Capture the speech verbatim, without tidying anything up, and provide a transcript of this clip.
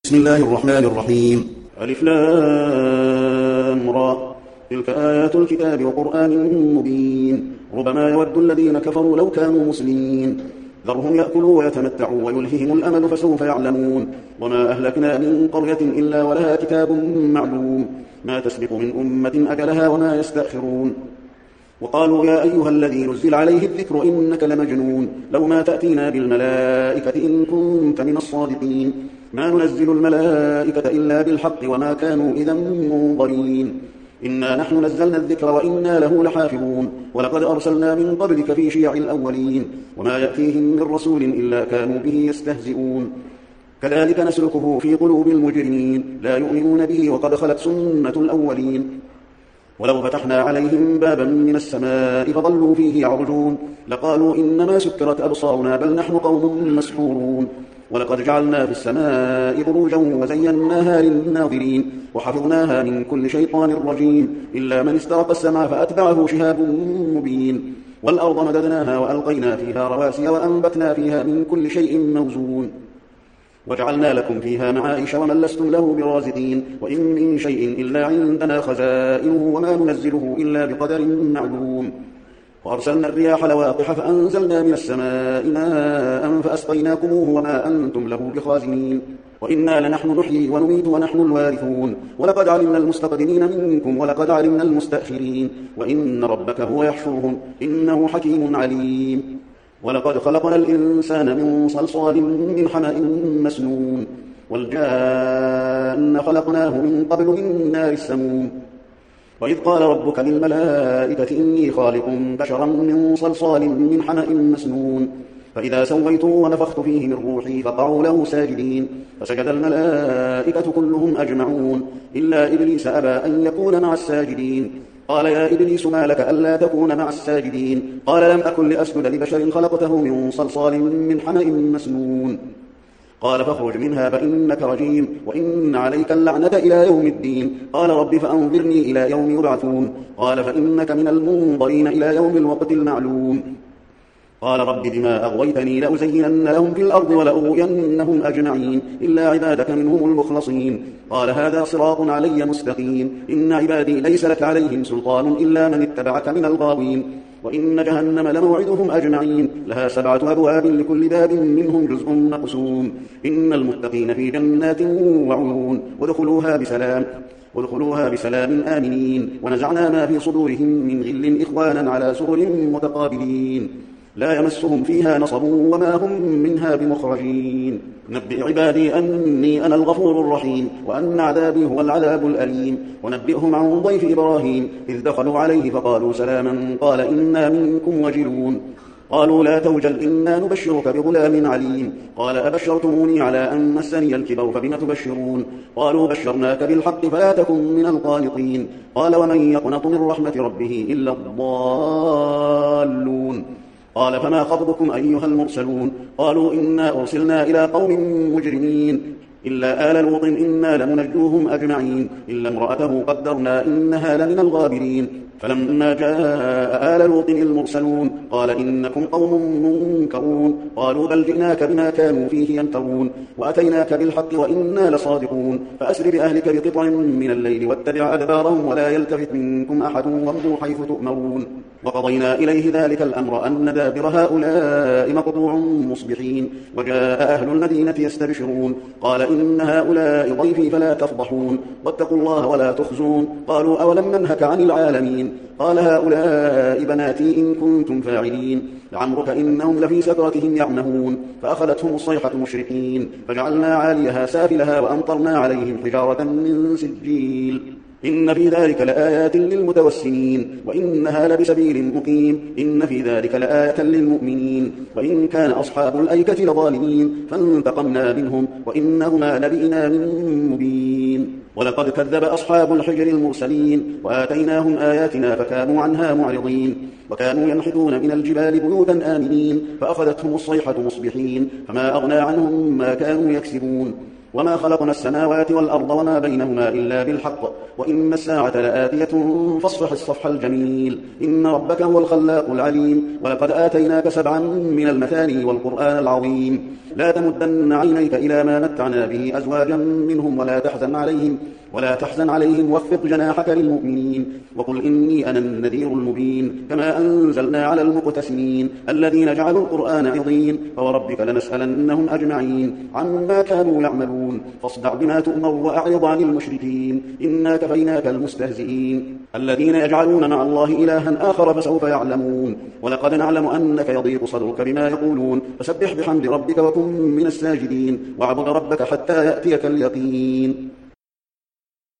بسم الله الرحمن الرحيم. ألف لام را تلك آيات الكتاب وقرآن مبين ربما يود الذين كفروا لو كانوا مسلمين ذرهم يأكلوا ويتمتعوا ويلههم الأمل فسوف يعلمون وما أهلكنا من قرية إلا ولها كتاب معلوم ما تسبق من أمة أجلها وما يستأخرون وقالوا يا أيها الذي نزل عليه الذكر إنك لمجنون لو ما تأتينا بالملائكة إن كنت من الصادقين ما ننزل الملائكة إلا بالحق وما كانوا إذا منظرين إنا نحن نزلنا الذكر وإنا له لحافظون ولقد أرسلنا من قبلك في شيع الأولين وما يأتيهم من رسول إلا كانوا به يستهزئون كذلك نسلكه في قلوب المجرمين لا يؤمنون به وقد خلت سنة الأولين ولو فتحنا عليهم بابا من السماء فظلوا فيه يعرجون لقالوا إنما سكرت أبصارنا بل نحن قوم مسحورون ولقد جعلنا في السماء بروجا وزيناها للناظرين وحفظناها من كل شيطان رجيم إلا من استرق السمع فأتبعه شهاب مبين والأرض مددناها وألقينا فيها رواسي وأنبتنا فيها من كل شيء موزون وجعلنا لكم فيها معايش ومن لستم له برازقين وإن من شيء إلا عندنا خزائنه وما ننزله إلا بقدر معلوم وأرسلنا الرياح لواقح فأنزلنا من السماء ماء فأسقيناكموه وما أنتم له بخازنين وإنا لنحن نحيي ونميت ونحن الوارثون ولقد علمنا المستقدمين منكم ولقد علمنا المستأخرين وإن ربك هو يحشرهم إنه حكيم عليم ولقد خلقنا الإنسان من صلصال من حمأ مسنون والجان خلقناه من قبل من نار السموم وإذ قال ربك للملائكة إني خالق بشرا من صلصال من حمأ مسنون فإذا سويته ونفخت فيه من روحي فقعوا له ساجدين فسجد الملائكة كلهم أجمعون إلا إبليس أبى أن يكون مع الساجدين قال يا إبليس ما لك ألا تكون مع الساجدين قال لم أكن لأسجد لبشر خلقته من صلصال من حمأ مسنون قال فاخرج منها فإنك رجيم وإن عليك اللعنة إلى يوم الدين قال رب فأنظرني إلى يوم يبعثون قال فإنك من المنظرين إلى يوم الوقت المعلوم قال رب بما أغويتني لأزينن لهم في الأرض ولأغوينهم أجمعين إلا عبادك منهم المخلصين قال هذا صراط علي مستقيم إن عبادي ليس لك عليهم سلطان إلا من اتبعك من الغاوين وإن جهنم لموعدهم أجمعين لها سبعة أبواب لكل باب منهم جزء مقسوم إن المتقين في جنات وعيون ودخلوها بسلام ودخلوها بسلام آمنين ونزعنا ما في صدورهم من غل إخوانا على سرر متقابلين لا يمسهم فيها نصب وما هم منها بمخرجين نبئ عبادي أني أنا الغفور الرحيم وأن عذابي هو العذاب الأليم ونبئهم عن ضيف إبراهيم إذ دخلوا عليه فقالوا سلاما قال إنا منكم وجلون قالوا لا توجل إنا نبشرك بغلام عليم قال أبشرتموني على أن مسني الكبر فبم تبشرون قالوا بشرناك بالحق فلا تكن من القانطين قال ومن يقنط من رحمة ربه إلا الضالون قال فما خطبكم أيها المرسلون قالوا إنا أرسلنا إلى قوم مجرمين إلا آل لوط إنا لمنجوهم أجمعين إلا امرأته قدرنا إنها لمن الغابرين فلما جاء آل لوط المرسلون قال إنكم قوم منكرون قالوا بل جئناك بما كانوا فيه يمترون وأتيناك بالحق وإنا لصادقون فأسر بأهلك بقطع من الليل واتبع أدبارهم ولا يلتفت منكم أحد وامضوا حيث تؤمرون وقضينا إليه ذلك الأمر أن دابر هؤلاء مقطوع مصبحين وجاء أهل المدينة يستبشرون قال إن هؤلاء ضيفي فلا تفضحون واتقوا الله ولا تخزون قالوا أولم ننهك عن العالمين قال هؤلاء بناتي إن كنتم فاعلين لعمرك إنهم لفي سكرتهم يعمهون فأخذتهم الصيحة مشرقين فجعلنا عاليها سافلها وأمطرنا عليهم حجارة من سجيل إن في ذلك لآيات للمتوسمين وإنها لبسبيل مقيم إن في ذلك لآية للمؤمنين وإن كان أصحاب الأيكة لظالمين فانتقمنا منهم وإنهما لبإمام مبين ولقد كذب أصحاب الحجر المرسلين وآتيناهم آياتنا فكانوا عنها معرضين وكانوا ينحتون من الجبال بيوتا آمنين فأخذتهم الصيحة مصبحين فما أغنى عنهم ما كانوا يكسبون وما خلقنا السماوات والأرض وما بينهما إلا بالحق وإن الساعة لآتية فاصفح الصفح الجميل إن ربك هو الخلاق العليم ولقد آتيناك سبعا من المثاني والقرآن العظيم لا تمدن عينيك إلى ما متعنا به أزواجا منهم ولا تحزن عليهم ولا تحزن عليهم واخفض جناحك للمؤمنين وقل إني أنا النذير المبين كما أنزلنا على المقتسمين الذين جعلوا القرآن عضين فوربك لنسألنهم أجمعين عما كانوا يعملون فاصدع بما تؤمر وأعرض عن المشركين إنا كفيناك المستهزئين الذين يجعلون مع الله إلها آخر فسوف يعلمون ولقد نعلم أنك يضيق صدرك بما يقولون فسبح بحمد ربك وكن من الساجدين واعبد ربك حتى يأتيك اليقين